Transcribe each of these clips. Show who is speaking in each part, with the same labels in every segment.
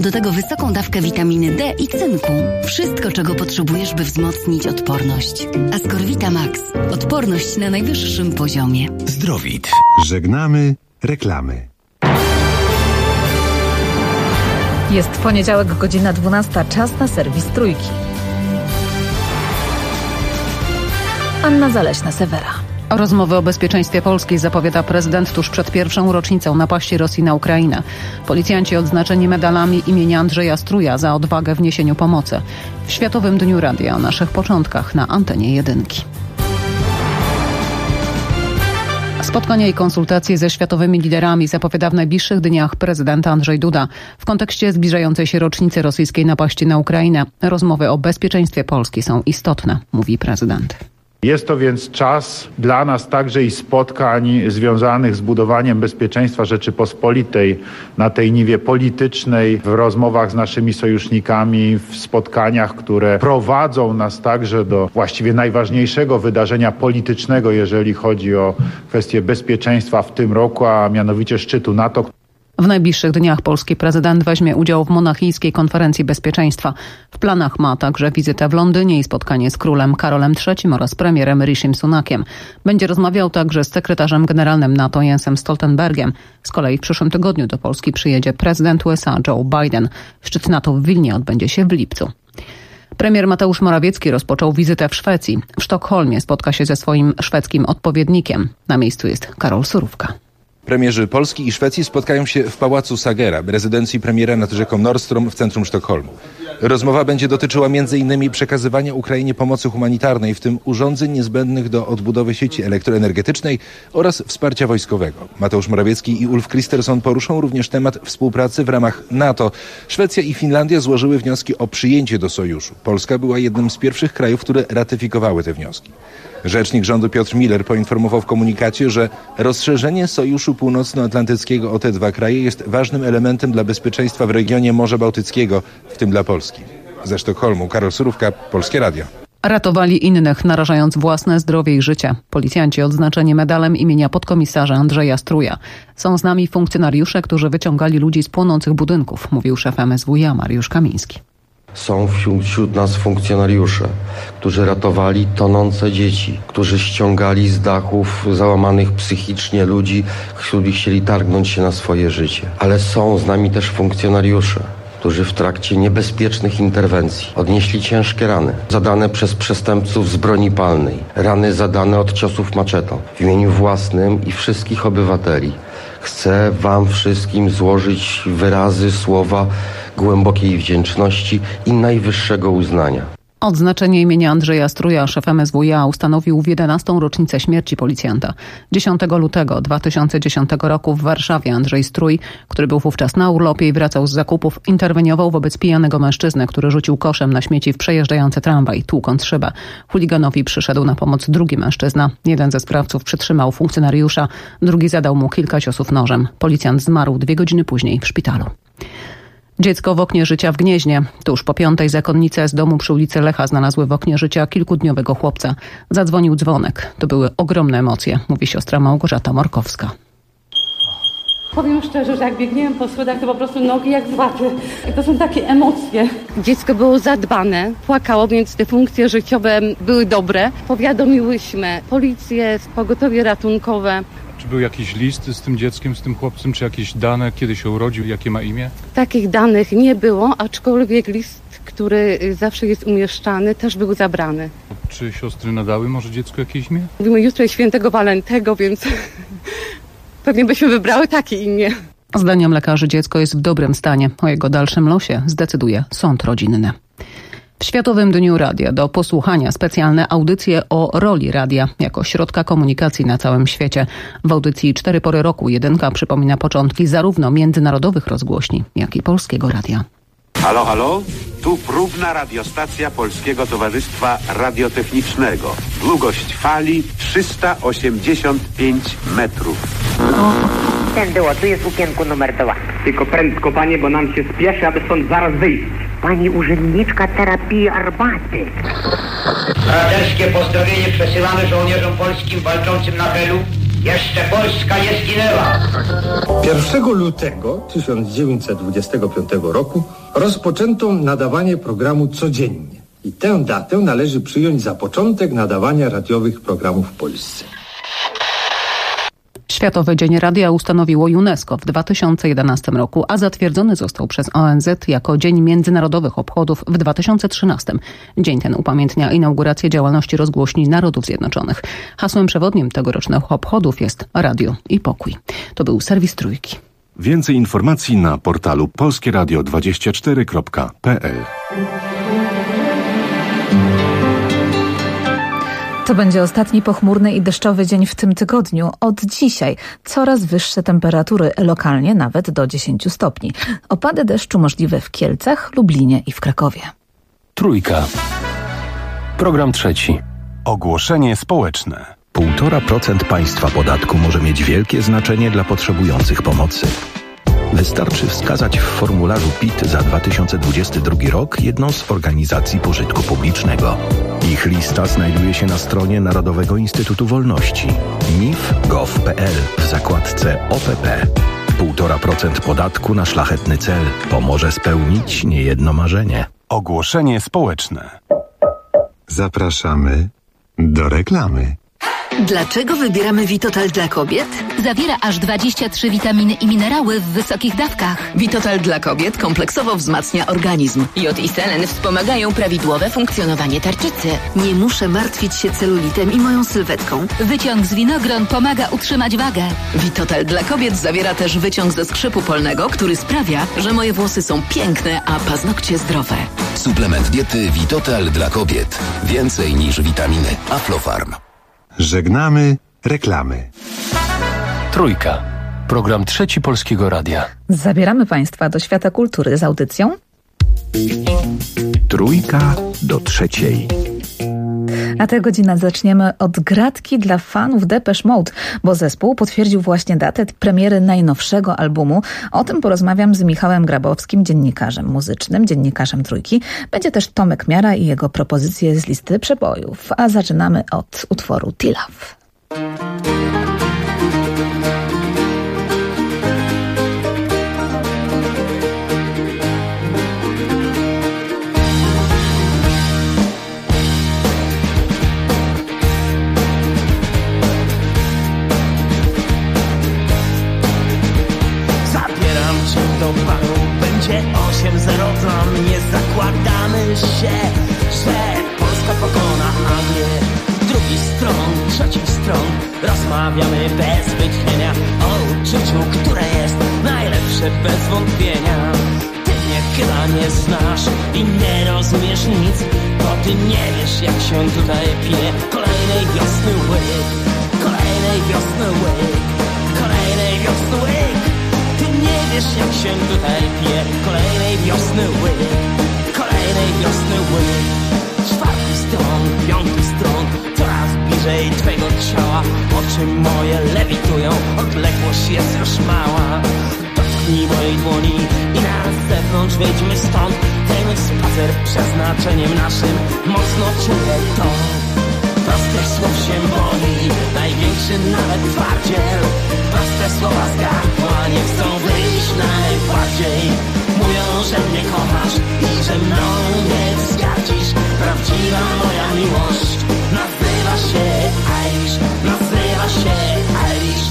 Speaker 1: do tego wysoką dawkę witaminy D i cynku. Wszystko, czego potrzebujesz, by wzmocnić odporność. Ascorvita Max. Odporność na najwyższym poziomie.
Speaker 2: Zdrowit. Żegnamy reklamy.
Speaker 3: Jest poniedziałek, godzina 12. Czas na serwis Trójki. Anna Zaleśna-Sewera.
Speaker 4: Rozmowy o bezpieczeństwie Polski zapowiada prezydent tuż przed pierwszą rocznicą napaści Rosji na Ukrainę. Policjanci odznaczeni medalami imienia Andrzeja Struja za odwagę w niesieniu pomocy. W Światowym Dniu Radia o naszych początkach na antenie Jedynki. Spotkania i konsultacje ze światowymi liderami zapowiada w najbliższych dniach prezydent Andrzej Duda. W kontekście zbliżającej się rocznicy rosyjskiej napaści na Ukrainę rozmowy o bezpieczeństwie Polski są istotne, mówi prezydent.
Speaker 5: Jest to więc czas dla nas także i spotkań związanych z budowaniem bezpieczeństwa Rzeczypospolitej na tej niwie politycznej, w rozmowach z naszymi sojusznikami, w spotkaniach, które prowadzą nas także do właściwie najważniejszego wydarzenia politycznego, jeżeli chodzi o kwestię bezpieczeństwa w tym roku, a mianowicie szczytu NATO.
Speaker 4: W najbliższych dniach polski prezydent weźmie udział w monachijskiej konferencji bezpieczeństwa. W planach ma także wizytę w Londynie i spotkanie z królem Karolem III oraz premierem Rishim Sunakiem. Będzie rozmawiał także z sekretarzem generalnym NATO Jensem Stoltenbergiem. Z kolei w przyszłym tygodniu do Polski przyjedzie prezydent USA Joe Biden. Szczyt NATO w Wilnie odbędzie się w lipcu. Premier Mateusz Morawiecki rozpoczął wizytę w Szwecji. W Sztokholmie spotka się ze swoim szwedzkim odpowiednikiem. Na miejscu jest Karol Surówka.
Speaker 6: Premierzy Polski i Szwecji spotkają się w Pałacu Sagera, rezydencji premiera nad rzeką Norrstrom w centrum Sztokholmu. Rozmowa będzie dotyczyła m.in. przekazywania Ukrainie pomocy humanitarnej, w tym urządzeń niezbędnych do odbudowy sieci elektroenergetycznej oraz wsparcia wojskowego. Mateusz Morawiecki i Ulf Kristersson poruszą również temat współpracy w ramach NATO. Szwecja i Finlandia złożyły wnioski o przyjęcie do sojuszu. Polska była jednym z pierwszych krajów, które ratyfikowały te wnioski. Rzecznik rządu Piotr Miller poinformował w komunikacie, że rozszerzenie Sojuszu Północnoatlantyckiego o te dwa kraje jest ważnym elementem dla bezpieczeństwa w regionie Morza Bałtyckiego, w tym dla Polski. Ze Sztokholmu Karol Surówka, Polskie Radio.
Speaker 4: Ratowali innych, narażając własne zdrowie i życie. Policjanci odznaczeni medalem imienia podkomisarza Andrzeja Struja. Są z nami funkcjonariusze, którzy wyciągali ludzi z płonących budynków, mówił szef MSWiA Mariusz Kamiński.
Speaker 7: Są wśród nas funkcjonariusze, którzy ratowali tonące dzieci, którzy ściągali z dachów załamanych psychicznie ludzi, którzy chcieli targnąć się na swoje życie. Ale są z nami też funkcjonariusze, którzy w trakcie niebezpiecznych interwencji odnieśli ciężkie rany, zadane przez przestępców z broni palnej, rany zadane od ciosów maczetą. W imieniu własnym i wszystkich obywateli chcę wam wszystkim złożyć wyrazy, słowa głębokiej wdzięczności i najwyższego uznania.
Speaker 4: Odznaczenie imienia Andrzeja Struja szef MSWiA ustanowił w 11. rocznicę śmierci policjanta. 10 lutego 2010 roku w Warszawie Andrzej Strój, który był wówczas na urlopie i wracał z zakupów, interweniował wobec pijanego mężczyzny, który rzucił koszem na śmieci w przejeżdżający tramwaj, tłukąc szybę. Chuliganowi przyszedł na pomoc drugi mężczyzna. Jeden ze sprawców przytrzymał funkcjonariusza, drugi zadał mu kilka ciosów nożem. Policjant zmarł 2 godziny później w szpitalu. Dziecko w oknie życia w Gnieźnie. Tuż po 5 zakonnice z domu przy ulicy Lecha znalazły w oknie życia kilkudniowego chłopca. Zadzwonił dzwonek. To były ogromne emocje, mówi siostra Małgorzata Morkowska.
Speaker 8: Powiem szczerze, że jak biegniemy po schodach, to po prostu nogi jak z waty. To są takie emocje. Dziecko było zadbane, płakało, więc te funkcje życiowe były dobre. Powiadomiłyśmy policję, pogotowie ratunkowe.
Speaker 9: Czy był jakiś list z tym dzieckiem, z tym chłopcem, czy jakieś dane, kiedy się urodził, jakie ma imię?
Speaker 8: Takich danych nie było, aczkolwiek list, który zawsze jest umieszczany, też był zabrany.
Speaker 9: Czy siostry nadały może dziecku jakieś imię?
Speaker 8: Mówimy jutro jest świętego Walentego, więc pewnie byśmy wybrały takie imię.
Speaker 4: Zdaniem lekarzy dziecko jest w dobrym stanie. O jego dalszym losie zdecyduje sąd rodzinny. W Światowym Dniu Radia do posłuchania specjalne audycje o roli radia jako środka komunikacji na całym świecie. W audycji 4 pory roku Jedynka przypomina początki zarówno międzynarodowych rozgłośni, jak i Polskiego Radia.
Speaker 10: Halo, halo? Tu próbna radiostacja Polskiego Towarzystwa Radiotechnicznego. Długość fali 385 metrów.
Speaker 11: Tędy, tu jest okienko numer 2.
Speaker 12: Tylko prędko, panie, bo nam się spieszy, aby stąd zaraz wyjść.
Speaker 11: Pani urzędniczka terapii armaty.
Speaker 13: Braterskie pozdrowienie przesyłamy żołnierzom polskim walczącym na Helu Jeszcze Polska nie zginęła.
Speaker 14: 1 lutego 1925 roku rozpoczęto nadawanie programu codziennie. I tę datę należy przyjąć za początek nadawania radiowych programów w Polsce.
Speaker 4: Światowy Dzień Radia ustanowiło UNESCO w 2011 roku, a zatwierdzony został przez ONZ jako Dzień Międzynarodowych Obchodów w 2013. Dzień ten upamiętnia inaugurację działalności rozgłośni Narodów Zjednoczonych. Hasłem przewodnim tegorocznych obchodów jest Radio i Pokój. To był serwis Trójki.
Speaker 2: Więcej informacji na portalu polskieradio24.pl.
Speaker 3: To będzie ostatni pochmurny i deszczowy dzień w tym tygodniu. Od dzisiaj coraz wyższe temperatury, lokalnie nawet do 10 stopni. Opady deszczu możliwe w Kielcach, Lublinie i w Krakowie.
Speaker 15: Trójka. Program trzeci.
Speaker 2: Ogłoszenie społeczne.
Speaker 15: 1,5% państwa podatku może mieć wielkie znaczenie dla potrzebujących pomocy. Wystarczy wskazać w formularzu PIT za 2022 rok jedną z organizacji pożytku publicznego. Ich lista znajduje się na stronie Narodowego Instytutu Wolności mif.gov.pl w zakładce OPP. 1,5% podatku na szlachetny cel pomoże spełnić niejedno marzenie.
Speaker 2: Ogłoszenie społeczne. Zapraszamy do reklamy.
Speaker 1: Dlaczego wybieramy Vitotal dla kobiet?
Speaker 16: Zawiera aż 23 witaminy i minerały w wysokich dawkach.
Speaker 17: Vitotal dla kobiet kompleksowo wzmacnia organizm. Jod i selen wspomagają prawidłowe funkcjonowanie tarczycy.
Speaker 1: Nie muszę martwić się celulitem i moją sylwetką.
Speaker 16: Wyciąg z winogron pomaga utrzymać wagę.
Speaker 17: Vitotal dla kobiet zawiera też wyciąg ze skrzypu polnego, który sprawia, że moje włosy są piękne, a paznokcie zdrowe.
Speaker 18: Suplement diety Vitotal dla kobiet. Więcej niż witaminy. Aflofarm.
Speaker 2: Żegnamy reklamy.
Speaker 15: Trójka. Program trzeci Polskiego Radia.
Speaker 3: Zabieramy Państwa do świata kultury z audycją
Speaker 15: Trójka do trzeciej.
Speaker 3: A tę godzinę zaczniemy od gratki dla fanów Depeche Mode, bo zespół potwierdził właśnie datę premiery najnowszego albumu. O tym porozmawiam z Michałem Grabowskim, dziennikarzem muzycznym, dziennikarzem Trójki. Będzie też Tomek Miara i jego propozycje z listy przebojów. A zaczynamy od utworu T-Love.
Speaker 19: Będzie 8-0 dla mnie, zakładamy się, że Polska pokona Anglię. Drugi stron, trzeci stron, rozmawiamy bez wytchnienia o uczuciu, które jest najlepsze bez wątpienia. Ty mnie chyba nie znasz i nie rozumiesz nic, bo ty nie wiesz, jak się tutaj pije. Kolejnej wiosny łyk, kolejnej wiosny łyk, kolejnej wiosny łyk. Nie wiesz, jak się tutaj pije. Kolejnej wiosny łyk, kolejnej wiosny łyk. Czwarty stron, piąty stron, coraz bliżej twego ciała. Oczy moje lewitują, odległość jest już mała. Dotknij mojej dłoni i na zewnątrz wyjdźmy stąd. Ten spacer przeznaczeniem naszym, mocno czuję to. Prostych słów się boi, największy nawet twardziel. Proste słowa z gardła nie chcą wyjść najbardziej. Mówią, że mnie kochasz i że mną nie wzgardzisz. Prawdziwa moja miłość nazywa się Irish, nazywa się Irish.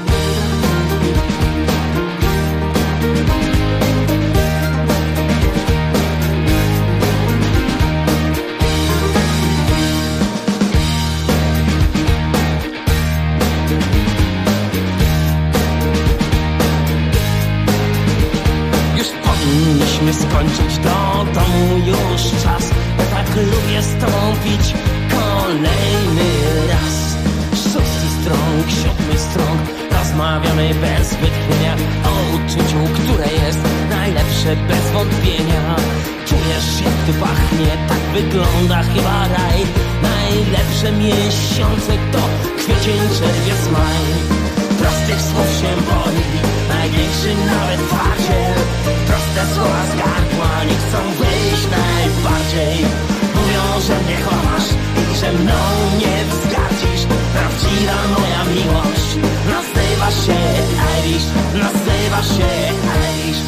Speaker 19: Powinniśmy skończyć do domu już czas. Ja tak lubię z tobą pić kolejny raz. Szósty strąg, siódmy strąg, rozmawiamy bez wytchnienia o uczuciu, które jest najlepsze bez wątpienia. Czujesz, jak tu pachnie, tak wygląda chyba raj. Najlepsze miesiące to kwiecień, czerwiec, maj. Prostych słów się boi, największy nawet twardziel. Proste słowa z gardła nie chcą wyjść najbardziej. Mówią, że mnie kochasz i że mną nie wzgardzisz. prawdziwa moja miłość. Nazywa się Irish, nazywa się Irish.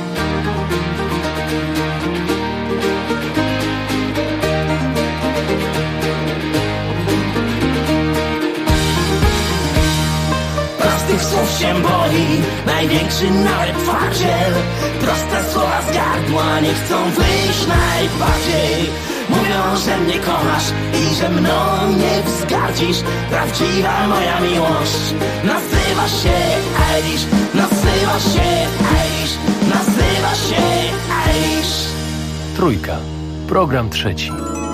Speaker 19: Prostych słów się boi, największy nawet twardziel. Proste słowa z gardła nie chcą wyjść najbardziej. Mówią, że mnie kochasz i że mną nie wzgardzisz. Prawdziwa moja miłość nazywa się Irish, nazywa się Irish, nazywa się Irish.
Speaker 20: Trójka. Program trzeci.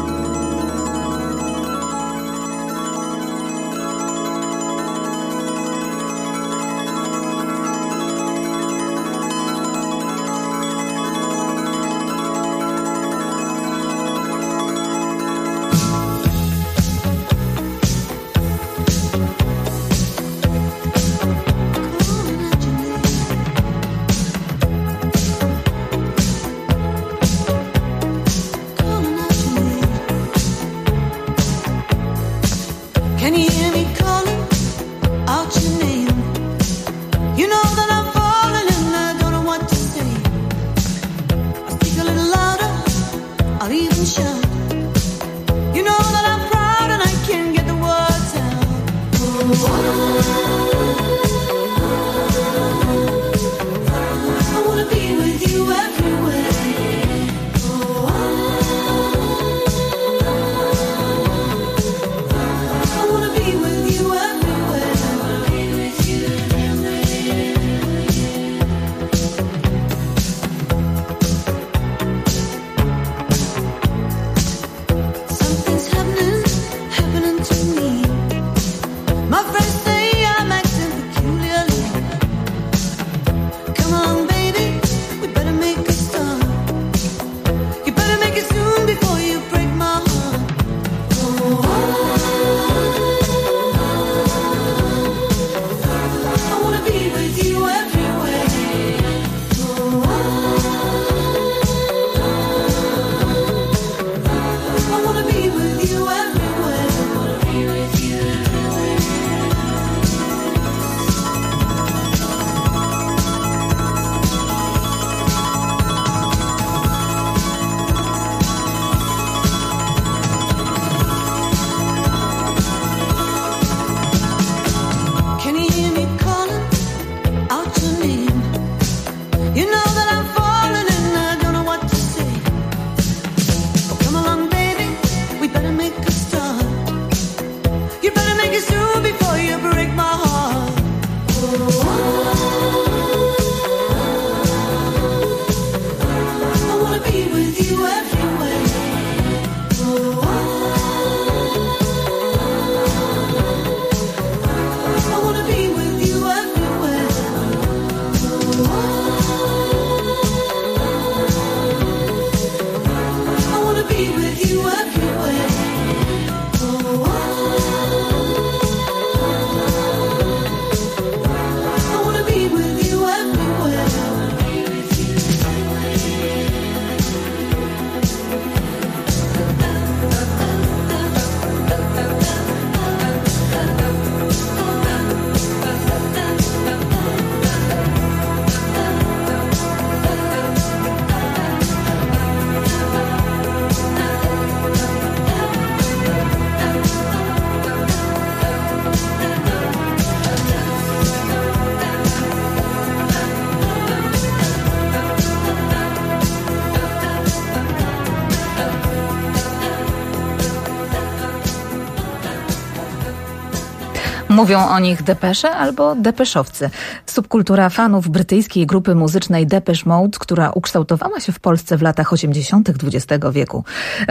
Speaker 3: Mówią o nich depesze albo depeszowcy. Subkultura fanów brytyjskiej grupy muzycznej Depeche Mode, która ukształtowała się w Polsce w latach 80. XX wieku.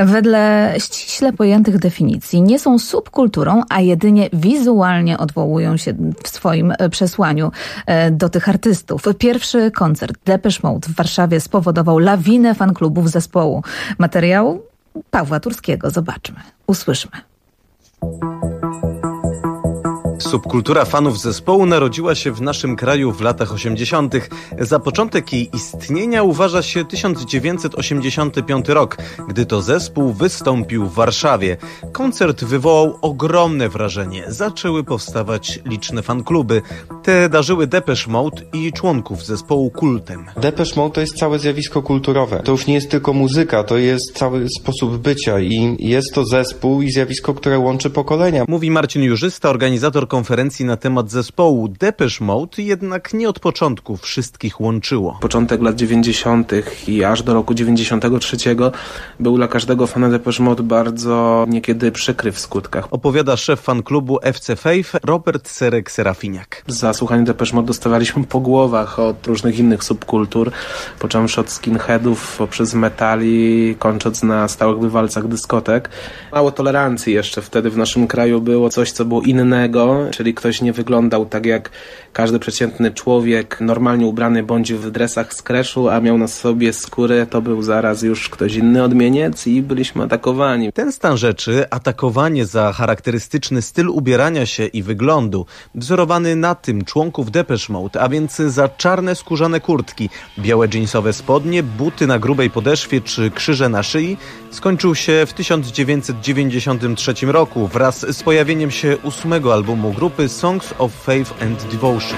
Speaker 3: Wedle ściśle pojętych definicji nie są subkulturą, a jedynie wizualnie odwołują się w swoim przesłaniu do tych artystów. Pierwszy koncert Depeche Mode w Warszawie spowodował lawinę fanklubów zespołu. Materiał Pawła Turskiego. Zobaczmy, usłyszmy.
Speaker 21: Subkultura fanów zespołu narodziła się w naszym kraju w latach 80. Za początek jej istnienia uważa się 1985 rok, gdy to zespół wystąpił w Warszawie. Koncert wywołał ogromne wrażenie. Zaczęły powstawać liczne fankluby. Te darzyły Depeche Mode i członków zespołu kultem.
Speaker 7: Depeche Mode to jest całe zjawisko kulturowe. To już nie jest tylko muzyka, to jest cały sposób bycia i jest to zespół i zjawisko, które łączy pokolenia.
Speaker 21: Mówi Marcin Jurzysta, organizator konferencji na temat zespołu. Depeche Mode jednak nie od początku wszystkich łączyło.
Speaker 22: Początek lat 90. i aż do roku 93 był dla każdego fana Depeche Mode bardzo niekiedy przykry w skutkach.
Speaker 21: Opowiada szef fanklubu FC Faith Robert Serek-Serafiniak.
Speaker 22: Za słuchanie Depeche Mode dostawaliśmy po głowach od różnych innych subkultur, począwszy od skinheadów, poprzez metali, kończąc na stałych bywalcach dyskotek. Mało tolerancji jeszcze wtedy w naszym kraju było, coś co było innego, czyli ktoś nie wyglądał tak jak każdy przeciętny człowiek normalnie ubrany bądź w dresach z Kreszu, a miał na sobie skórę, to był zaraz już ktoś inny odmieniec i byliśmy atakowani.
Speaker 21: Ten stan rzeczy, atakowanie za charakterystyczny styl ubierania się i wyglądu, wzorowany na tym członków Depeche Mode, a więc za czarne skórzane kurtki, białe dżinsowe spodnie, buty na grubej podeszwie czy krzyże na szyi, skończył się w 1993 roku wraz z pojawieniem się 8. albumu grupy Songs of Faith and Devotion.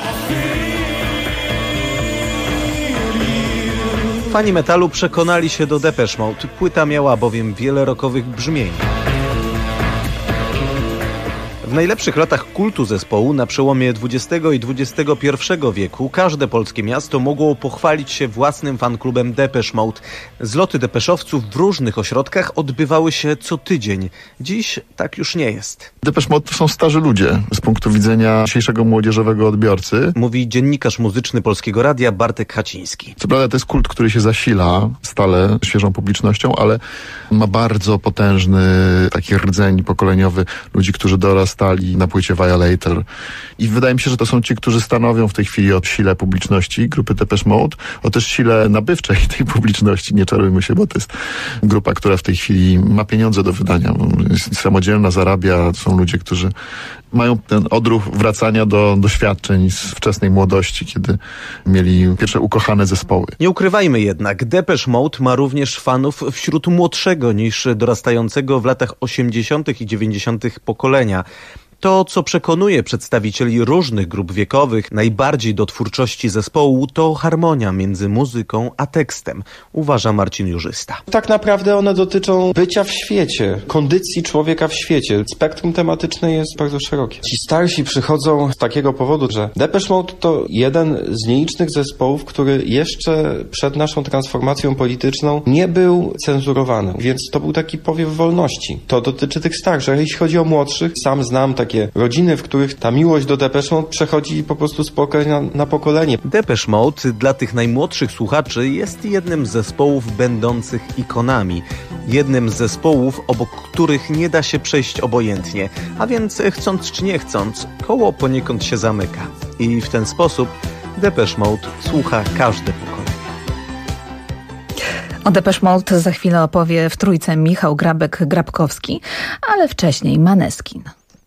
Speaker 21: Fani metalu przekonali się do Depeche Mode. Płyta miała bowiem wiele rockowych brzmień. W najlepszych latach kultu zespołu na przełomie XX i XXI wieku każde polskie miasto mogło pochwalić się własnym fanklubem Depeche Mode. Zloty depeszowców w różnych ośrodkach odbywały się co tydzień. Dziś tak już nie jest.
Speaker 23: Depeche Mode to są starzy ludzie z punktu widzenia dzisiejszego młodzieżowego odbiorcy.
Speaker 21: Mówi dziennikarz muzyczny Polskiego Radia Bartek Haciński.
Speaker 23: Co prawda to jest kult, który się zasila stale świeżą publicznością, ale ma bardzo potężny taki rdzeń pokoleniowy ludzi, którzy dorastali na płycie Violator. I wydaje mi się, że to są ci, którzy stanowią w tej chwili o sile publiczności grupy Depeche Mode, o też sile nabywczej tej publiczności. Nie czarujmy się, bo to jest grupa, która w tej chwili ma pieniądze do wydania. Jest samodzielna, zarabia. Są ludzie, którzy mają ten odruch wracania do doświadczeń z wczesnej młodości, kiedy mieli pierwsze ukochane zespoły.
Speaker 21: Nie ukrywajmy jednak, Depeche Mode ma również fanów wśród młodszego niż dorastającego w latach 80. i 90. pokolenia. To, co przekonuje przedstawicieli różnych grup wiekowych najbardziej do twórczości zespołu, to harmonia między muzyką a tekstem, uważa Marcin Jurzysta.
Speaker 7: Tak naprawdę one dotyczą bycia w świecie, kondycji człowieka w świecie. Spektrum tematyczne jest bardzo szerokie. Ci starsi przychodzą z takiego powodu, że Depeche Mode to jeden z nielicznych zespołów, który jeszcze przed naszą transformacją polityczną nie był cenzurowany, więc to był taki powiew wolności. To dotyczy tych starszych. Jeśli chodzi o młodszych, sam znam takie rodziny, w których ta miłość do Depeche Mode przechodzi po prostu z pokolenia na pokolenie.
Speaker 21: Depeche Mode dla tych najmłodszych słuchaczy jest jednym z zespołów będących ikonami. Jednym z zespołów, obok których nie da się przejść obojętnie. A więc chcąc czy nie chcąc, koło poniekąd się zamyka. I w ten sposób Depeche Mode słucha każde pokolenie.
Speaker 3: O Depeche Mode za chwilę opowie w trójce Michał Grabek-Grabkowski, ale wcześniej Maneskin.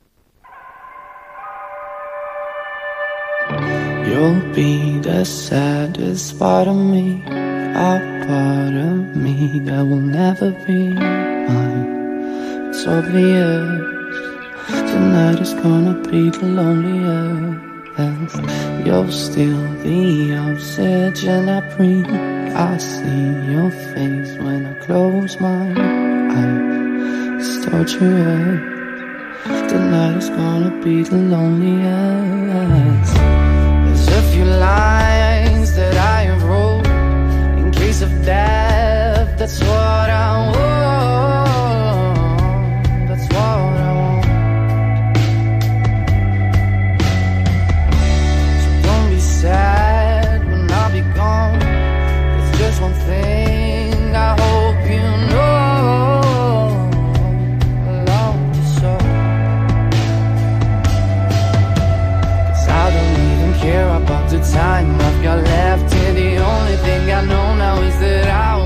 Speaker 24: You'll be the saddest part of me, a part of me that will never be mine. It's obvious, tonight is gonna be the loneliest. You're still the oxygen I breathe. I see your face when I close my eyes. It's torturous, tonight is gonna be the loneliest. A few lines that I have wrote in case of death. That's what I want. That's what I want. So don't be sad when I'll be gone. It's just one thing I hope you know. I love you so. 'Cause I don't even care about the time I've got left here. The only thing I know now is that I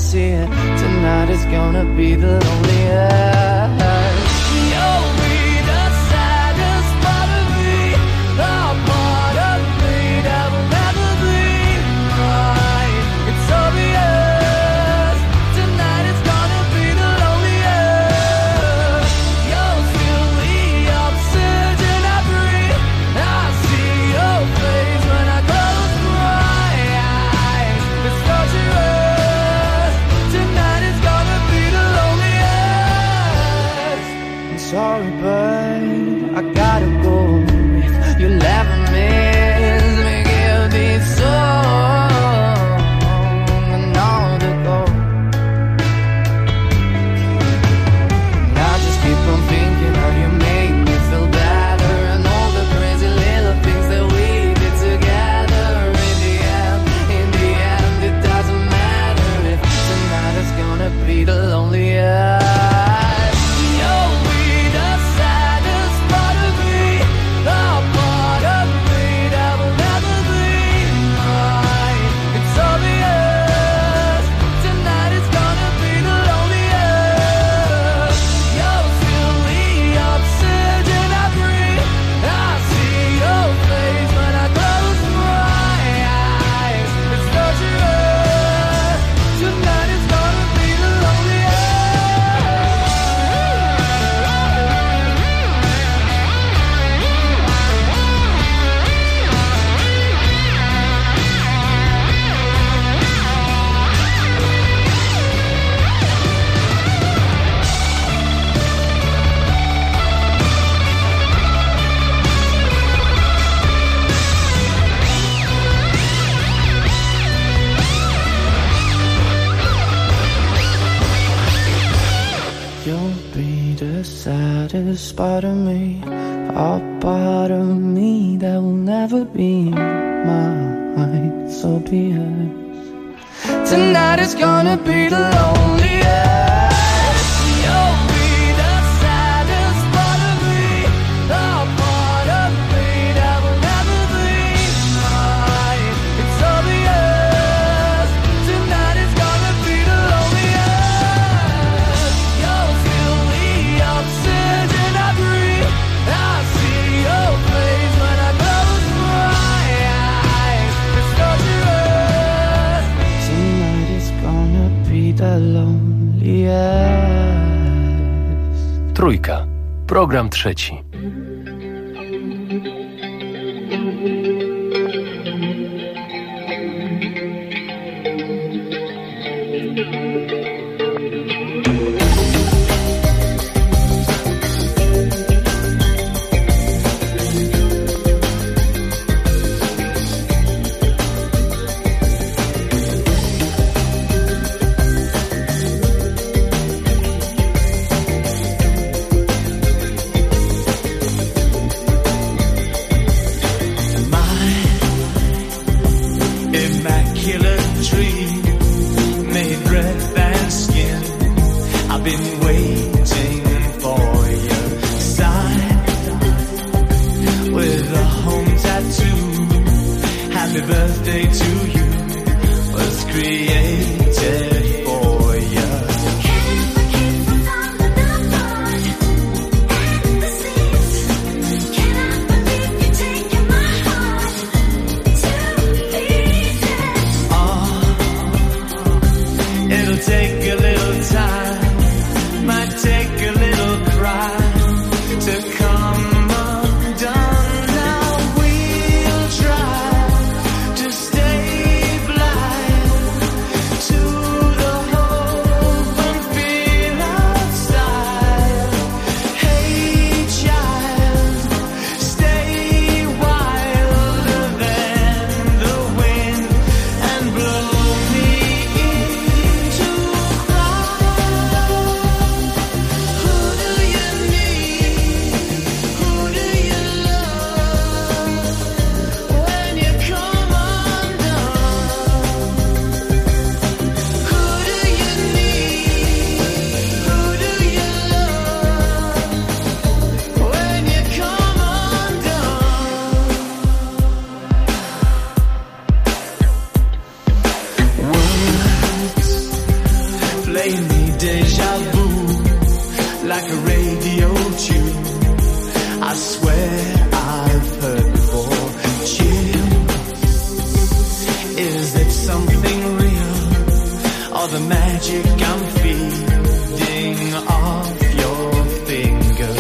Speaker 24: see it. Tonight is gonna be the loneliest. You'll be the saddest part of me, the part of me that will never be mine. It's obvious. Tonight is gonna be the loneliest. You'll feel the oxygen I breathe. I see your face when I close my eyes. It's torturous. Tonight is gonna be the loneliest. I'm sorry, but I gotta go. If you laugh at me, let me give this song and all to go. And I just keep on thinking how you make me feel better, and all the crazy little things that we did together. In the end, it doesn't matter if tonight is gonna be the loneliest. You'll be the saddest part of me, the part of me that will never be mine. It's obvious. Tonight is gonna be the loneliest. You'll feel the oxygen I breathe. I see your face when I close my eyes. It's torturous. Tonight is gonna be the loneliest. You'll be the saddest part of me, a part of me that will never be mine. So be it. Tonight is gonna be the loneliest. You'll be the saddest part of me, the part of me that will never be mine. It's obvious. Tonight is gonna be the loneliest. You'll feel the oxygen I breathe. I see your face when I close my eyes. It's torturous. Tonight is gonna be the loneliest.
Speaker 20: Trójka. Program trzeci.
Speaker 19: Immaculate dream, made red than skin. I've been waiting for your sign with a home tattoo. Happy birthday to you, was created for you. It'll take a little time, might take a little cry to come undone. Now we'll try to stay blind to deja vu, like a radio tune. I swear I've heard before. Chill, is it something real, or the magic I'm feeding off your fingers?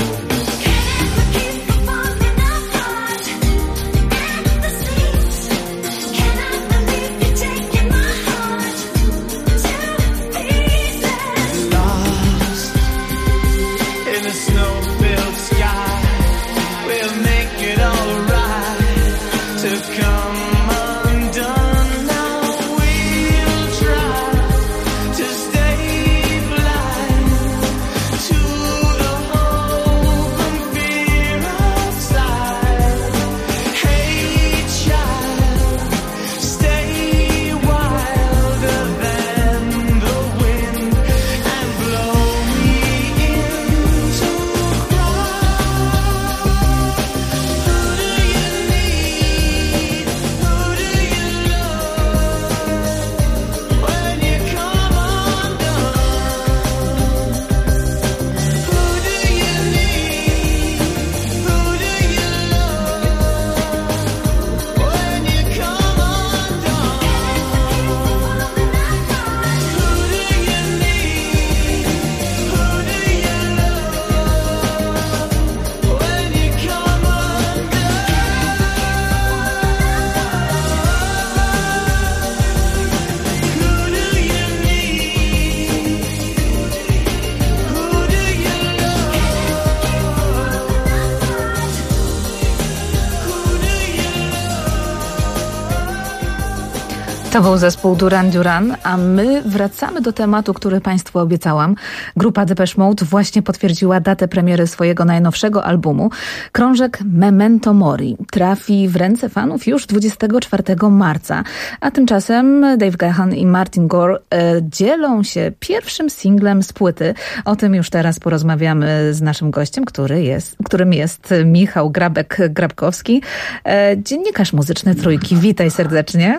Speaker 3: To był zespół Duran Duran, a my wracamy do tematu, który Państwu obiecałam. Grupa Depeche Mode właśnie potwierdziła datę premiery swojego najnowszego albumu. Krążek Memento Mori trafi w ręce fanów już 24 marca, a tymczasem Dave Gahan i Martin Gore dzielą się pierwszym singlem z płyty. O tym już teraz porozmawiamy z naszym gościem, którym jest Michał Grabkowski, dziennikarz muzyczny Trójki. Witaj serdecznie.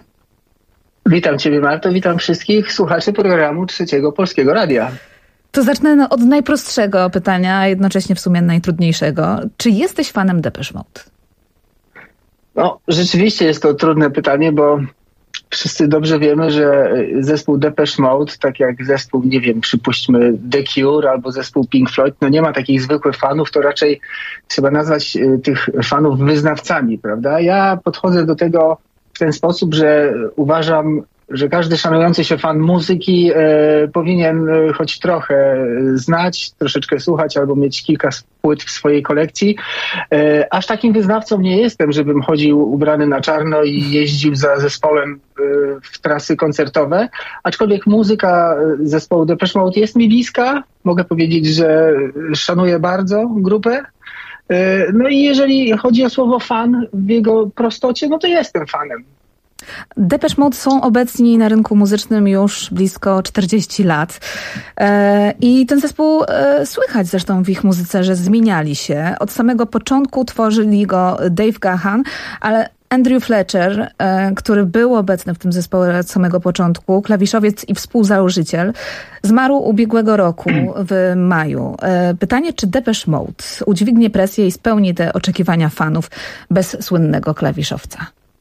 Speaker 5: Witam Ciebie, Marto, witam wszystkich słuchaczy programu Trzeciego Polskiego Radia.
Speaker 3: To zacznę od najprostszego pytania, a jednocześnie w sumie najtrudniejszego. Czy jesteś fanem Depeche Mode?
Speaker 5: No, rzeczywiście jest to trudne pytanie, bo wszyscy dobrze wiemy, że zespół Depeche Mode, tak jak zespół, nie wiem, przypuśćmy The Cure albo zespół Pink Floyd, no nie ma takich zwykłych fanów, to raczej trzeba nazwać tych fanów wyznawcami, prawda? Ja podchodzę do tego w ten sposób, że uważam, że każdy szanujący się fan muzyki powinien choć trochę znać, troszeczkę słuchać albo mieć kilka płyt w swojej kolekcji. Aż takim wyznawcą nie jestem, żebym chodził ubrany na czarno i jeździł za zespołem w trasy koncertowe, aczkolwiek muzyka zespołu Depeche Mode jest mi bliska. Mogę powiedzieć, że szanuję bardzo grupę. No i jeżeli chodzi o słowo fan w jego prostocie, no to jestem fanem.
Speaker 3: Depeche Mode są obecni na rynku muzycznym już blisko 40 lat. I ten zespół słychać zresztą w ich muzyce, że zmieniali się. Od samego początku tworzyli go Dave Gahan, ale Andrew Fletcher, który był obecny w tym zespole od samego początku, klawiszowiec i współzałożyciel, zmarł ubiegłego roku w maju. Pytanie, czy Depeche Mode udźwignie presję i spełni te oczekiwania fanów bez słynnego klawiszowca?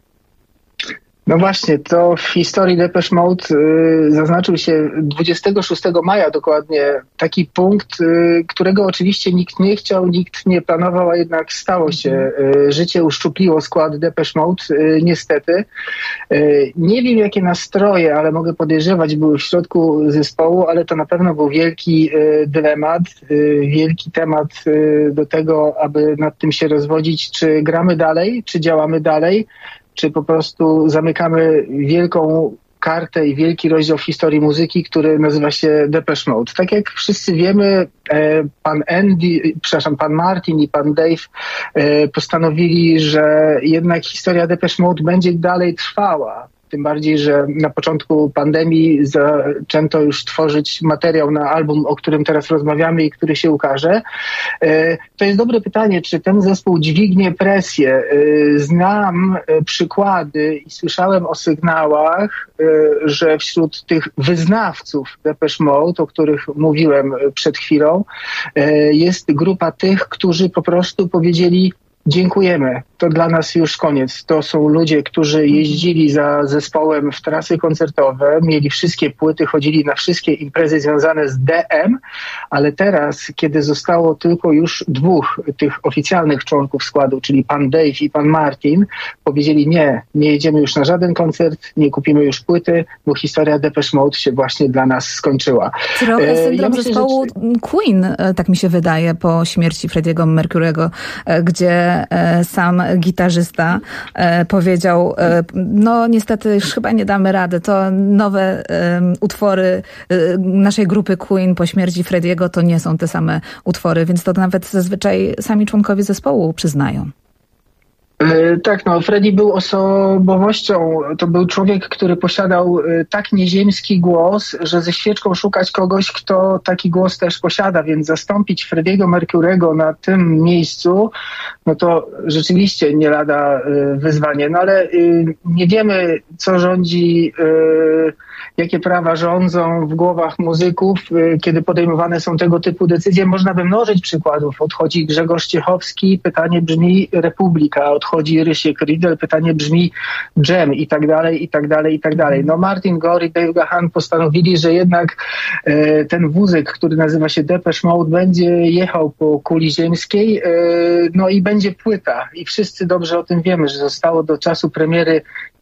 Speaker 5: No właśnie, to w historii Depeche Mode zaznaczył się 26 maja dokładnie taki punkt, którego oczywiście nikt nie chciał, nikt nie planował, a jednak stało się. Życie uszczupliło skład Depeche Mode, niestety. Nie wiem, jakie nastroje, ale mogę podejrzewać, były w środku zespołu, ale to na pewno był wielki dylemat, wielki temat do tego, aby nad tym się rozwodzić, czy gramy dalej, czy działamy dalej, czy po prostu zamykamy wielką kartę i wielki rozdział w historii muzyki, który nazywa się Depeche Mode. Tak jak wszyscy wiemy, pan Martin i pan Dave postanowili, że jednak historia Depeche Mode będzie dalej trwała. Tym bardziej, że na początku pandemii zaczęto już tworzyć materiał na album, o którym teraz rozmawiamy i który się ukaże. To jest dobre pytanie, czy ten zespół dźwignie presję. Znam przykłady i słyszałem o sygnałach, że wśród tych wyznawców Depeche Mode, o których mówiłem przed chwilą, jest grupa tych, którzy po prostu powiedzieli: dziękujemy, to dla nas już koniec. To są ludzie, którzy jeździli za zespołem w trasy koncertowe, mieli wszystkie płyty, chodzili na wszystkie imprezy związane z DM, ale teraz, kiedy zostało tylko już 2 tych oficjalnych członków składu, czyli pan Dave i pan Martin, powiedzieli: nie jedziemy już na żaden koncert, nie kupimy już płyty, bo historia Depeche Mode się właśnie dla nas skończyła.
Speaker 3: Trochę syndrom zespołu Queen, tak mi się wydaje, po śmierci Freddie'ego Mercury'ego, gdzie sam gitarzysta powiedział: no niestety już chyba nie damy rady, to nowe utwory naszej grupy Queen po śmierci Freddie'ego to nie są te same utwory, więc to nawet zazwyczaj sami członkowie zespołu przyznają.
Speaker 5: Tak, no, Freddie był osobowością, to był człowiek, który posiadał tak nieziemski głos, że ze świeczką szukać kogoś, kto taki głos też posiada, więc zastąpić Freddie'ego Mercury'ego na tym miejscu, no to rzeczywiście nie lada wyzwanie, no ale nie wiemy, co rządzi, jakie prawa rządzą w głowach muzyków, kiedy podejmowane są tego typu decyzje. Można by mnożyć przykładów. Odchodzi Grzegorz Ciechowski, pytanie brzmi Republika. Odchodzi Rysiek Riedel, pytanie brzmi Dżem i tak dalej, i tak dalej, i tak dalej. No Martin Gore i Dave Gahan postanowili, że jednak ten wózek, który nazywa się Depeche Mode, będzie jechał po kuli ziemskiej, no i będzie płyta. I wszyscy dobrze o tym wiemy, że zostało do czasu premiery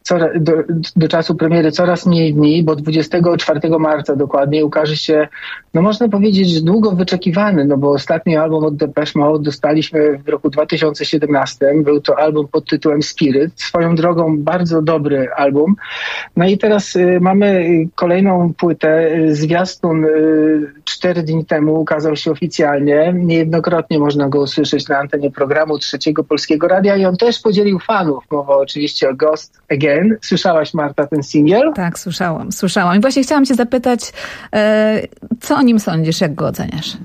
Speaker 5: coraz mniej dni, bo 24 marca dokładnie ukaże się, no można powiedzieć, długo wyczekiwany, no bo ostatni album od Depeche Mode dostaliśmy w roku 2017. Był to album pod tytułem Spirit. Swoją drogą bardzo dobry album. No i teraz mamy kolejną płytę. Zwiastun 4 dni temu ukazał się oficjalnie. Niejednokrotnie można go usłyszeć na antenie programu Trzeciego Polskiego Radia i on też podzielił fanów. Mowa oczywiście o Ghost Again. Słyszałaś, Marta, ten singiel?
Speaker 3: Tak, słyszałam. I właśnie chciałam cię zapytać, co o nim sądzisz, jak go oceniasz?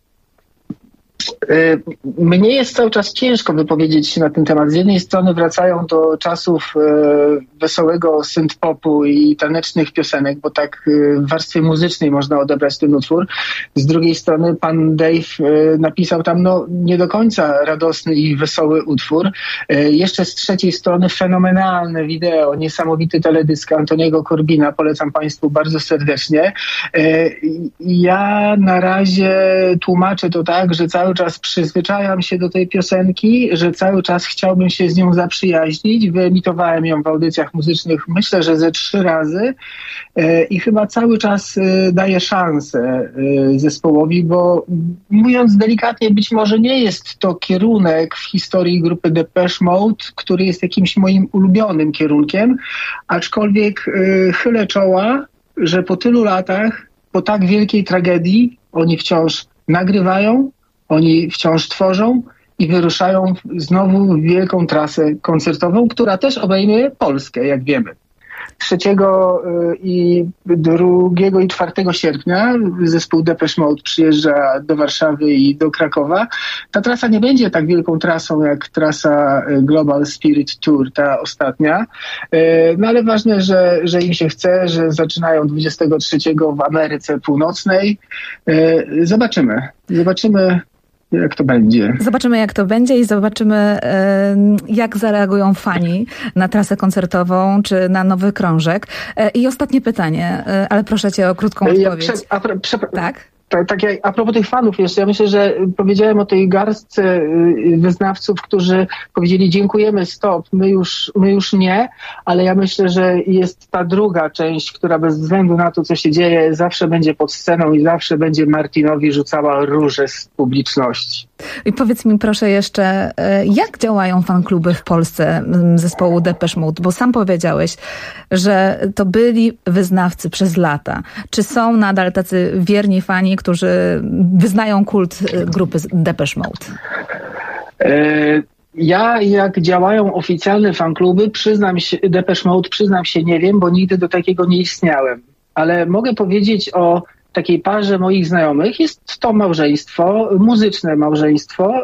Speaker 5: Mnie jest cały czas ciężko wypowiedzieć się na ten temat. Z jednej strony wracają do czasów wesołego synth-popu i tanecznych piosenek, bo tak w warstwie muzycznej można odebrać ten utwór. Z drugiej strony pan Dave napisał tam nie do końca radosny i wesoły utwór. Jeszcze z trzeciej strony fenomenalne wideo, niesamowity teledysk Antoniego Corbina. Polecam państwu bardzo serdecznie. Ja na razie tłumaczę to tak, że cały czas przyzwyczajam się do tej piosenki, że cały czas chciałbym się z nią zaprzyjaźnić. Wyemitowałem ją w audycjach muzycznych, myślę, że ze 3 razy i chyba cały czas daję szansę zespołowi, bo mówiąc delikatnie, być może nie jest to kierunek w historii grupy Depeche Mode, który jest jakimś moim ulubionym kierunkiem, aczkolwiek chylę czoła, że po tylu latach, po tak wielkiej tragedii, oni wciąż nagrywają, oni wciąż tworzą i wyruszają znowu w wielką trasę koncertową, która też obejmie Polskę, jak wiemy. 3 i 2 i 4 sierpnia zespół Depeche Mode przyjeżdża do Warszawy i do Krakowa. Ta trasa nie będzie tak wielką trasą jak trasa Global Spirit Tour, ta ostatnia. No ale ważne, że im się chce, że zaczynają 23 w Ameryce Północnej. Zobaczymy, jak to będzie.
Speaker 3: Zobaczymy, jak to będzie i zobaczymy, jak zareagują fani na trasę koncertową czy na nowy krążek. I ostatnie pytanie, ale proszę cię o krótką odpowiedź. Tak?
Speaker 5: Tak, a propos tych fanów jeszcze, ja myślę, że powiedziałem o tej garstce wyznawców, którzy powiedzieli: dziękujemy, stop, my już nie, ale ja myślę, że jest ta druga część, która bez względu na to, co się dzieje, zawsze będzie pod sceną i zawsze będzie Martinowi rzucała róże z publiczności.
Speaker 3: I powiedz mi proszę jeszcze, jak działają fankluby w Polsce zespołu Depeche Mode? Bo sam powiedziałeś, że to byli wyznawcy przez lata. Czy są nadal tacy wierni fani, którzy wyznają kult grupy Depeche Mode?
Speaker 5: Ja, jak działają oficjalne fankluby, Depeche Mode, przyznam się, nie wiem, bo nigdy do takiego nie istniałem. Ale mogę powiedzieć o takiej parze moich znajomych. Jest to małżeństwo, muzyczne małżeństwo.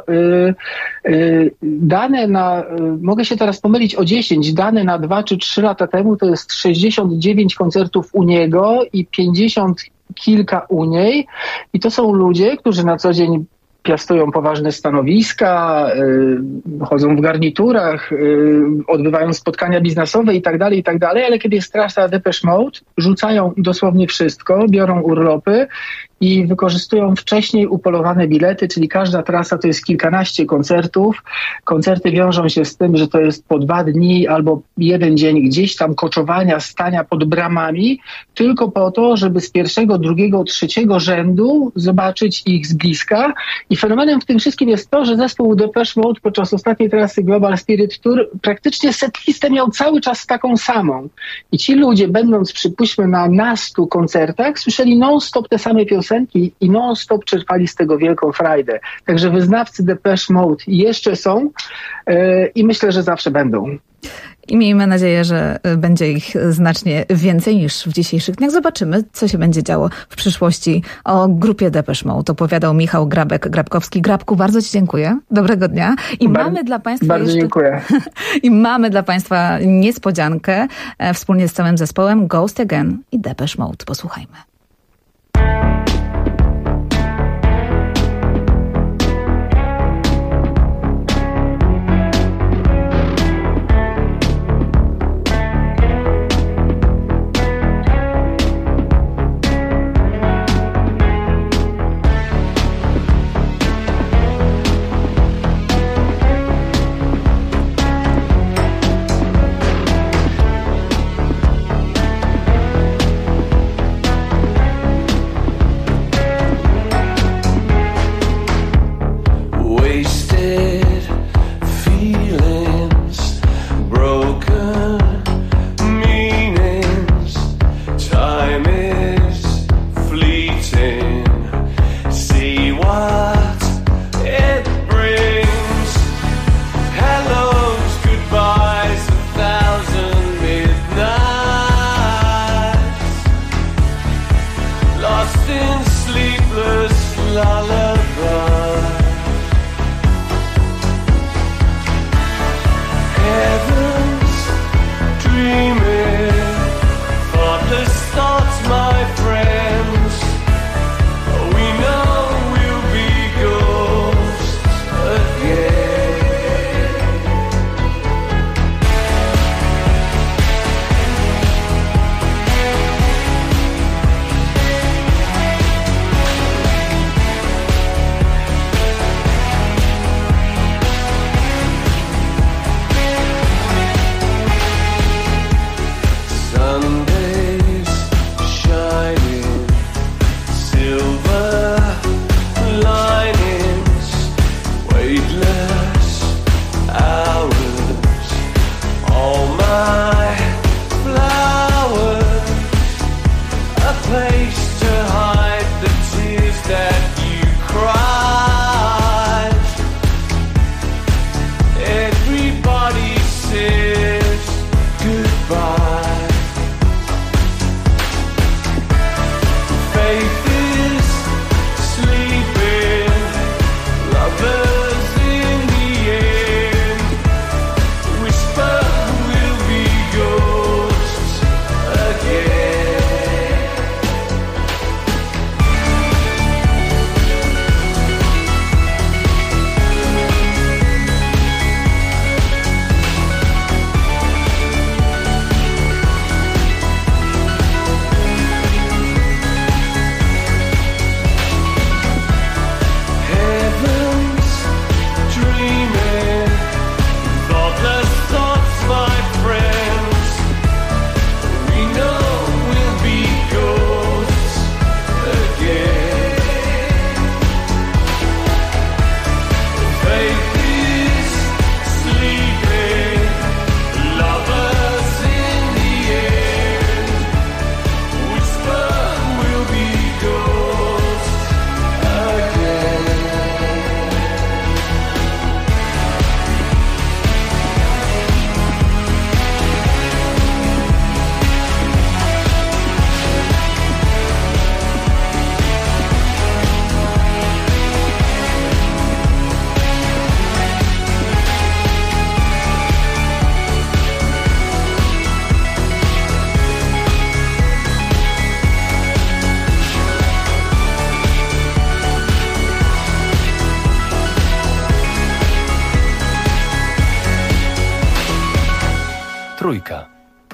Speaker 5: Dane mogę się teraz pomylić o 10, dane na 2 czy 3 lata temu to jest 69 koncertów u niego i 50 kilka u niej. I to są ludzie, którzy na co dzień piastują poważne stanowiska, chodzą w garniturach, odbywają spotkania biznesowe i tak dalej, ale kiedy jest trasa Depeche Mode, rzucają dosłownie wszystko, biorą urlopy i wykorzystują wcześniej upolowane bilety, czyli każda trasa to jest kilkanaście koncertów. Koncerty wiążą się z tym, że to jest po 2 dni albo 1 dzień gdzieś tam koczowania, stania pod bramami, tylko po to, żeby z 1., 2., 3. rzędu zobaczyć ich z bliska. I fenomenem w tym wszystkim jest to, że zespół Depeche Mode podczas ostatniej trasy Global Spirit Tour praktycznie setlistę miał cały czas taką samą. I ci ludzie, będąc przypuśćmy na 100 koncertach, słyszeli non-stop te same piosenki i non-stop czerpali z tego wielką frajdę. Także wyznawcy Depeche Mode jeszcze są i myślę, że zawsze będą.
Speaker 3: I miejmy nadzieję, że będzie ich znacznie więcej niż w dzisiejszych dniach. Zobaczymy, co się będzie działo w przyszłości. O grupie Depeche Mode opowiadał Michał Grabkowski. Grabku, bardzo Ci dziękuję. Dobrego dnia. I mamy dla Państwa
Speaker 5: bardzo dziękuję.
Speaker 3: I mamy dla Państwa niespodziankę wspólnie z całym zespołem Ghost Again i Depeche Mode. Posłuchajmy.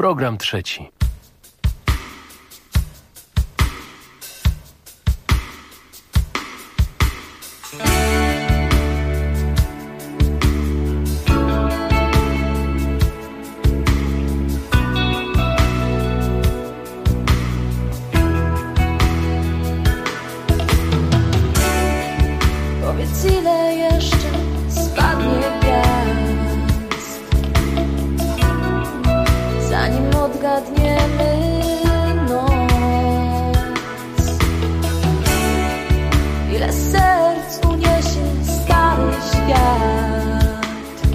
Speaker 20: Program trzeci.
Speaker 6: Powiedz, ile jeszcze spadnie gwiazd, zanim odgadniemy noc. Ile serc uniesie stary świat,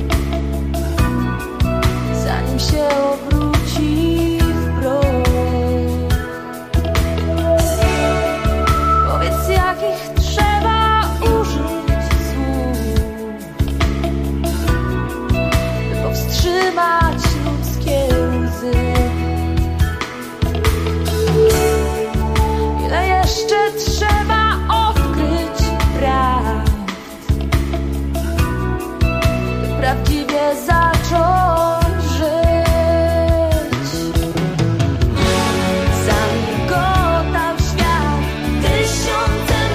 Speaker 6: zanim się obróci w proch. Powiedz, jakich trzeba użyć słów, by powstrzymać ludzkie łzy. Ile jeszcze trzeba odkryć prawd, by prawdziwie zacząć żyć. Zamigotał świat tysiącem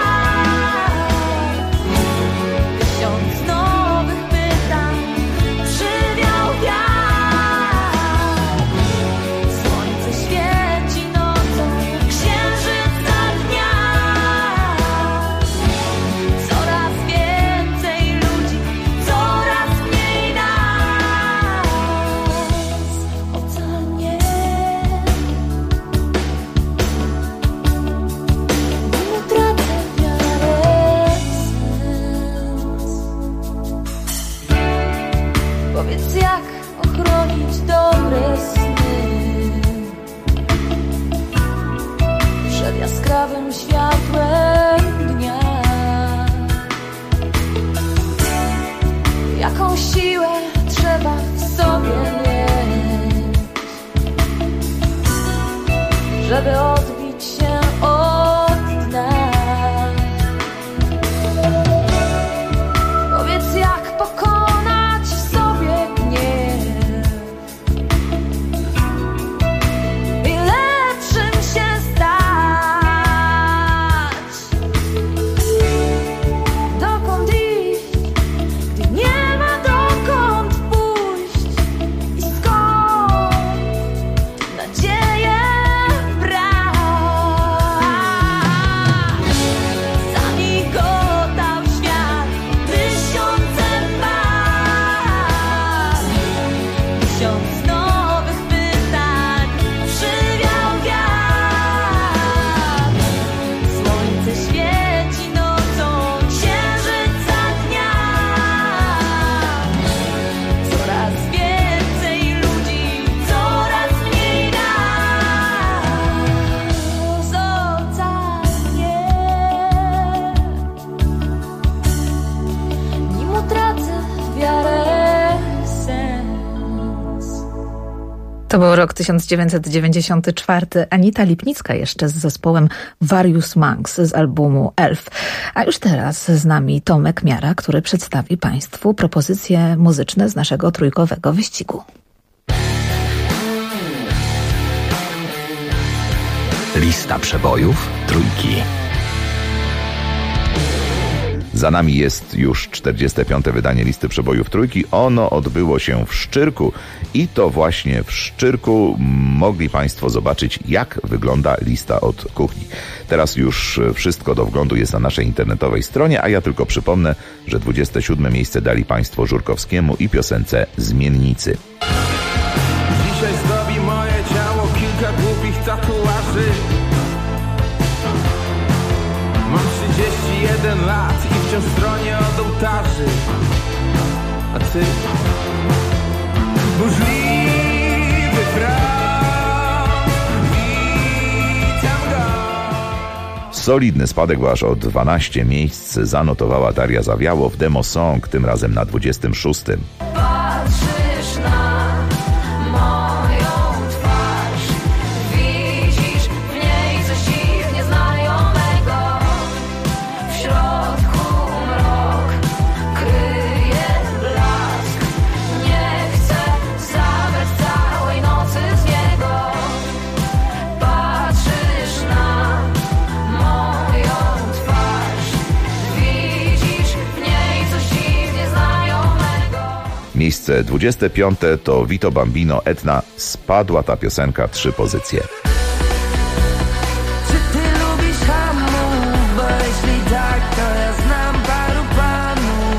Speaker 6: barw, tysiąc nowych pytań przywiał wiatr. Słońce świeci nocą, księżyc za dnia. Coraz więcej ludzi, coraz mniej nas. Ocalnie nie utracę wiary sens. Powiedz, jak ochronić dobre sny przed jaskrawym światłem dnia. Jaką siłę trzeba w sobie mieć, żeby odbić się od dna. Powiedz, jak pokonać w sobie gniew i lepszym się stać. Dokąd iść, gdy nie ma dokąd pójść, i skąd nadzieję brać. Zamigotał świat tysiącem barw, tysiąc nowych pytań przywiał wiatr. Słońce świeci nocą, księżyc za dnia. Coraz więcej ludzi, coraz mniej nas. Ocalnie, nim utracę wiarę sens.
Speaker 3: To był rok 1994. Anita Lipnicka jeszcze z zespołem Various Monks z albumu Elf. A już teraz z nami Tomek Miara, który przedstawi Państwu propozycje muzyczne z naszego trójkowego wyścigu.
Speaker 8: Lista przebojów trójki. Za nami jest już 45. wydanie Listy Przebojów Trójki. Ono odbyło się w Szczyrku i to właśnie w Szczyrku mogli Państwo zobaczyć, jak wygląda lista od kuchni. Teraz już wszystko do wglądu jest na naszej internetowej stronie, a ja tylko przypomnę, że 27. miejsce dali Państwo Żurkowskiemu i piosence Zmiennicy.
Speaker 9: Dzisiaj zdobi moje ciało kilka głupich tatuaży. Mam 31 lat i wciąż stronię od ołtarzy. A ty? Burzliwy front, witam go.
Speaker 8: Solidny spadek, bo aż o 12 miejsc zanotowała Daria Zawiało w Demo Song, tym razem na 26.
Speaker 6: Patrzysz na moją twarz, widzisz w niej coś dziwnie znajomego. W środku mrok kryje blask. Nie chcę zabrać całej nocy
Speaker 8: Miejsce 25 to Vito Bambino, Etna. Spadła ta piosenka 3 pozycje.
Speaker 6: Czy ty lubisz hamów? Bo jeśli tak, to ja znam paru panów.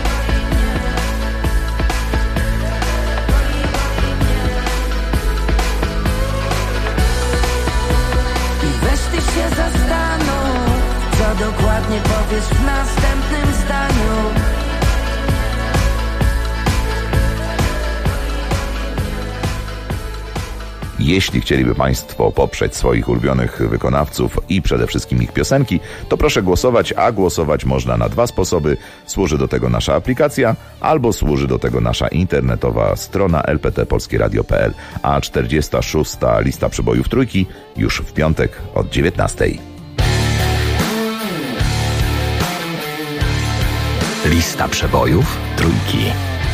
Speaker 6: I weź ty się zastanów, co dokładnie powiesz w następnym zdaniu.
Speaker 8: Jeśli chcieliby Państwo poprzeć swoich ulubionych wykonawców i przede wszystkim ich piosenki, to proszę głosować, a głosować można na 2 sposoby. Służy do tego nasza aplikacja, albo służy do tego nasza internetowa strona lptpolskieradio.pl, a 46. lista przebojów trójki już w piątek od 19.
Speaker 15: Lista przebojów trójki.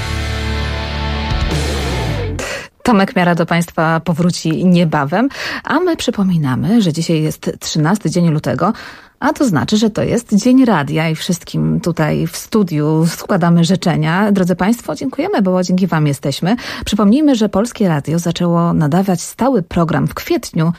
Speaker 3: Tomek Miara do Państwa powróci niebawem, a my przypominamy, że dzisiaj jest 13 dzień lutego, a to znaczy, że to jest Dzień Radia i wszystkim tutaj w studiu składamy życzenia. Drodzy Państwo, dziękujemy, bo dzięki Wam jesteśmy. Przypomnijmy, że Polskie Radio zaczęło nadawać stały program w kwietniu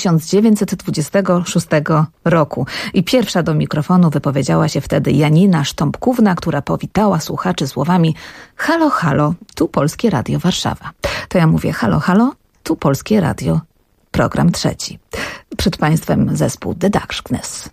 Speaker 3: 1926 roku. I pierwsza do mikrofonu wypowiedziała się wtedy Janina Sztąpkówna, która powitała słuchaczy słowami: halo, halo, tu Polskie Radio Warszawa. To ja mówię: halo, halo, tu Polskie Radio, program 3. Przed Państwem zespół The Darkness.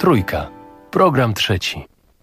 Speaker 20: Trójka. Program trzeci.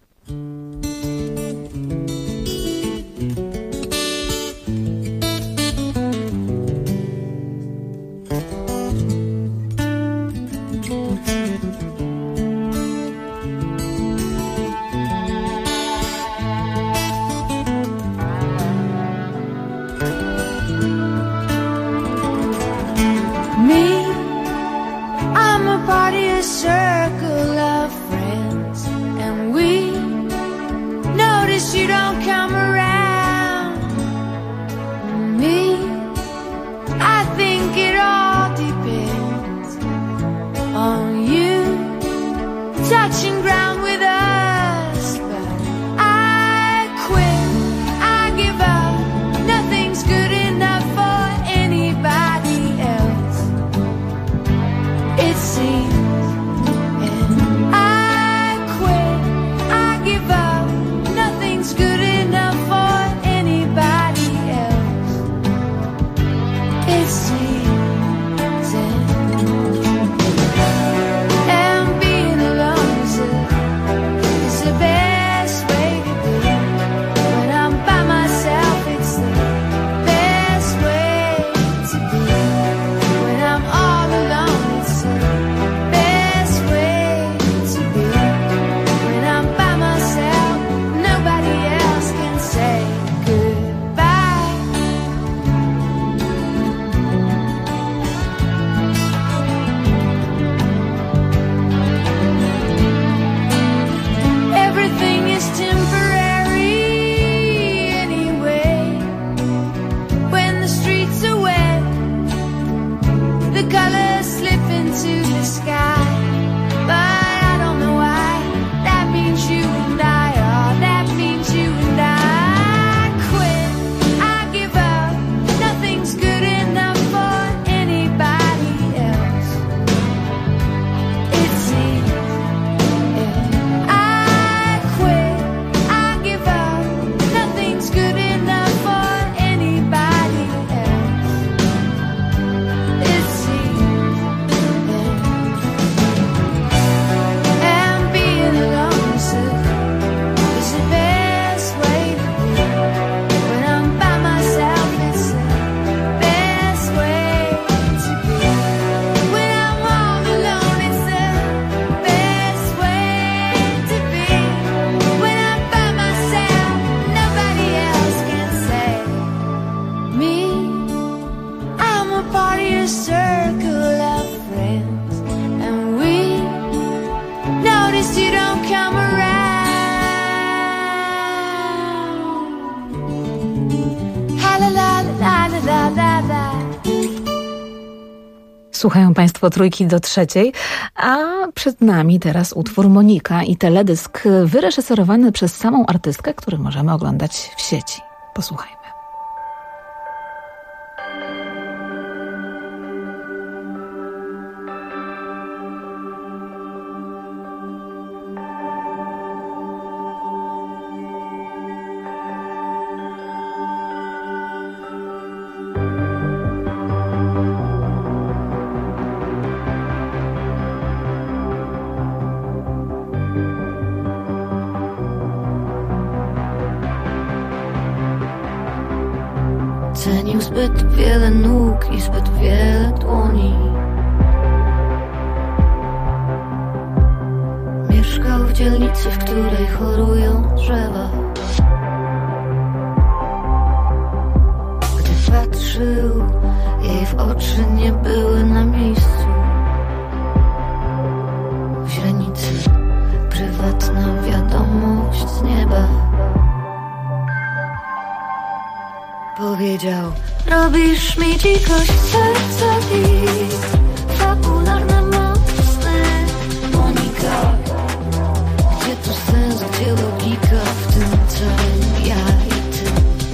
Speaker 3: Słuchają Państwo Trójki do trzeciej, a przed nami teraz utwór Monika i teledysk wyreżyserowany przez samą artystkę, który możemy oglądać w sieci. Posłuchajmy.
Speaker 10: Cenił zbyt wiele nóg i zbyt wiele dłoni. Mieszkał w dzielnicy, w której chorują drzewa. Gdy patrzył, jej w oczy nie były na miejscu. W źrenicy prywatna wiadomość z nieba. Powiedział: robisz mi dzikość serca i fabularne mocne. Monika, gdzie tu sens, gdzie logika w tym całym ja i ty?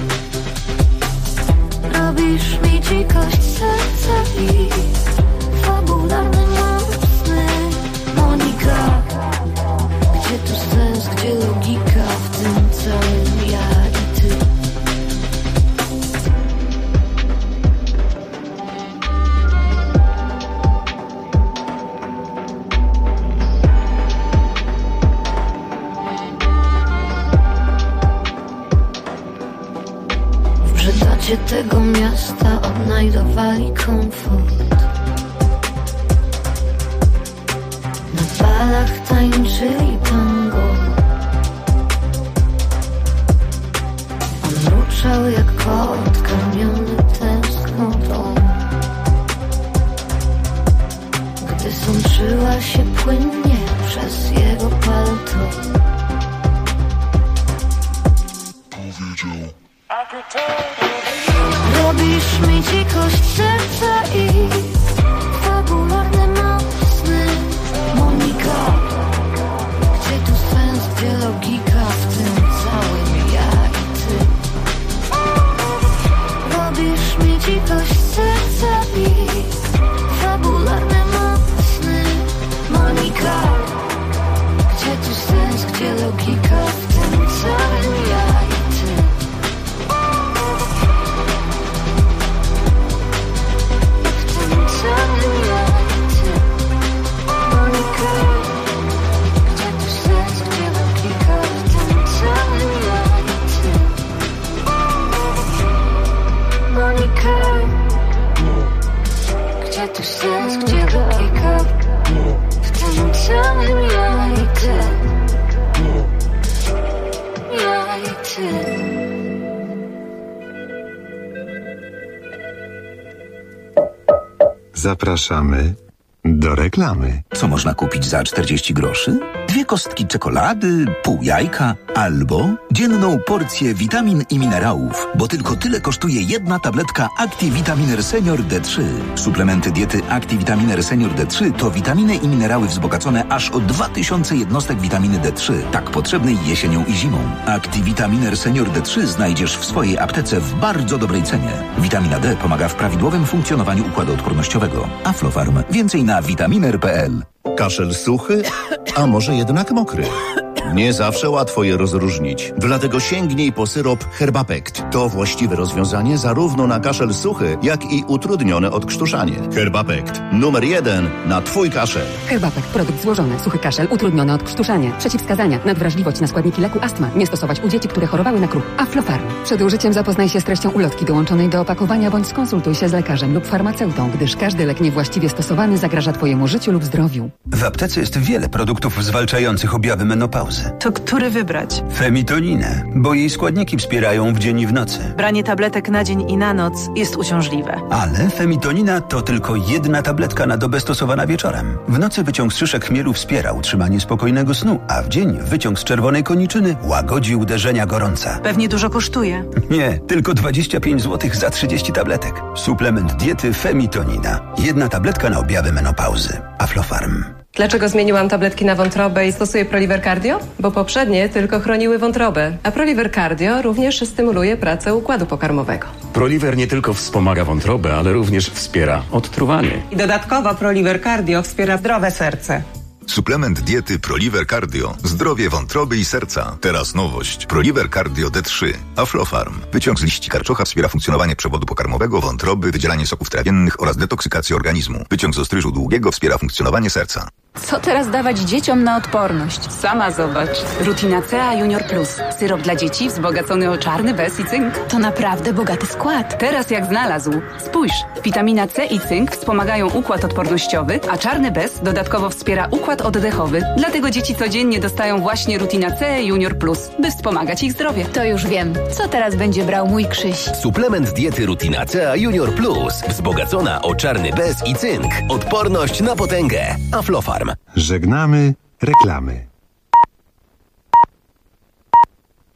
Speaker 10: Robisz mi dzikość serca i fabularne mocne. Monika, gdzie tu sens, gdzie logika w tym całym ja i ty? tego miasta odnajdowali komfort. Na balach tańczyli tango. On mruczał jak kot karmiony tęsknotą. Gdy sączyła się płynnie przez jego palto, robisz mi dzikość serca i fabularne mocne. Monika, gdzie tu sens, gdzie logika w tym całym ja i ty? Robisz mi dzikość serca i fabularne mocne. Monika, gdzie tu sens, gdzie logika w tym całym ja i ty? Gdzie tu sens, gdzie logika w tym całym ja i ty? Ja i ty.
Speaker 2: Zapraszamy do reklamy.
Speaker 11: Co można kupić za 40 groszy? 2 kostki czekolady, pół jajka albo dzienną porcję witamin i minerałów, bo tylko tyle kosztuje jedna tabletka ActiVitaminer Senior D3. Suplementy diety ActiVitaminer Senior D3 to witaminy i minerały wzbogacone aż o 2000 jednostek witaminy D3, tak potrzebnej jesienią i zimą. ActiVitaminer Senior D3 znajdziesz w swojej aptece w bardzo dobrej cenie. Witamina D pomaga w prawidłowym funkcjonowaniu układu odpornościowego. Aflofarm. Więcej na vitaminer.pl.
Speaker 12: Kaszel suchy, a może jednak mokry? Nie zawsze łatwo je rozróżnić. Dlatego sięgnij po syrop Herbapekt. To właściwe rozwiązanie zarówno na kaszel suchy, jak i utrudnione odkrztuszanie. Herbapekt. Numer 1 na Twój kaszel.
Speaker 1: Herbapekt. Produkt złożony. Suchy kaszel, utrudnione odkrztuszanie. Przeciwwskazania. Nadwrażliwość na składniki leku astma. Nie stosować u dzieci, które chorowały na kruch. Aflofarm. Przed użyciem zapoznaj się z treścią ulotki dołączonej do opakowania bądź skonsultuj się z lekarzem lub farmaceutą, gdyż każdy lek niewłaściwie stosowany zagraża Twojemu życiu lub zdrowiu.
Speaker 13: W aptece jest wiele produktów zwalczających objawy menopauzy.
Speaker 14: To który wybrać?
Speaker 13: Femitoninę, bo jej składniki wspierają w dzień i w nocy.
Speaker 14: Branie tabletek na dzień i na noc jest uciążliwe.
Speaker 13: Ale femitonina to tylko jedna tabletka na dobę stosowana wieczorem. W nocy wyciąg z szyszek chmielu wspiera utrzymanie spokojnego snu, a w dzień wyciąg z czerwonej koniczyny łagodzi uderzenia gorąca.
Speaker 14: Pewnie dużo kosztuje.
Speaker 13: Nie, tylko 25 zł za 30 tabletek. Suplement diety Femitonina. Jedna tabletka na objawy menopauzy. Aflofarm.
Speaker 25: Dlaczego zmieniłam tabletki na wątrobę i stosuję Proliver Cardio? Bo poprzednie tylko chroniły wątrobę, a Proliver Cardio również stymuluje pracę układu pokarmowego.
Speaker 26: Proliver nie tylko wspomaga wątrobę, ale również wspiera odtruwanie.
Speaker 25: I dodatkowo Proliver Cardio wspiera zdrowe serce.
Speaker 27: Suplement diety Proliver Cardio. Zdrowie wątroby i serca. Teraz nowość. Proliver Cardio D3. Aflofarm. Wyciąg z liści karczocha wspiera funkcjonowanie przewodu pokarmowego, wątroby, wydzielanie soków trawiennych oraz detoksykację organizmu. Wyciąg z ostryżu długiego wspiera funkcjonowanie serca.
Speaker 28: Co teraz dawać dzieciom na odporność?
Speaker 25: Sama zobacz.
Speaker 28: Rutina C Junior Plus. Syrop dla dzieci wzbogacony o czarny bez i cynk. To naprawdę bogaty skład. Teraz jak znalazł. Spójrz, witamina C i cynk wspomagają układ odpornościowy, a czarny bez dodatkowo wspiera układ oddechowy. Dlatego dzieci codziennie dostają właśnie Rutina C Junior Plus, by wspomagać ich zdrowie. To już wiem. Co teraz będzie brał mój Krzyś?
Speaker 29: Suplement diety Rutina C Junior Plus. Wzbogacona o czarny bez i cynk. Odporność na potęgę. Aflofarm.
Speaker 2: Żegnamy reklamy.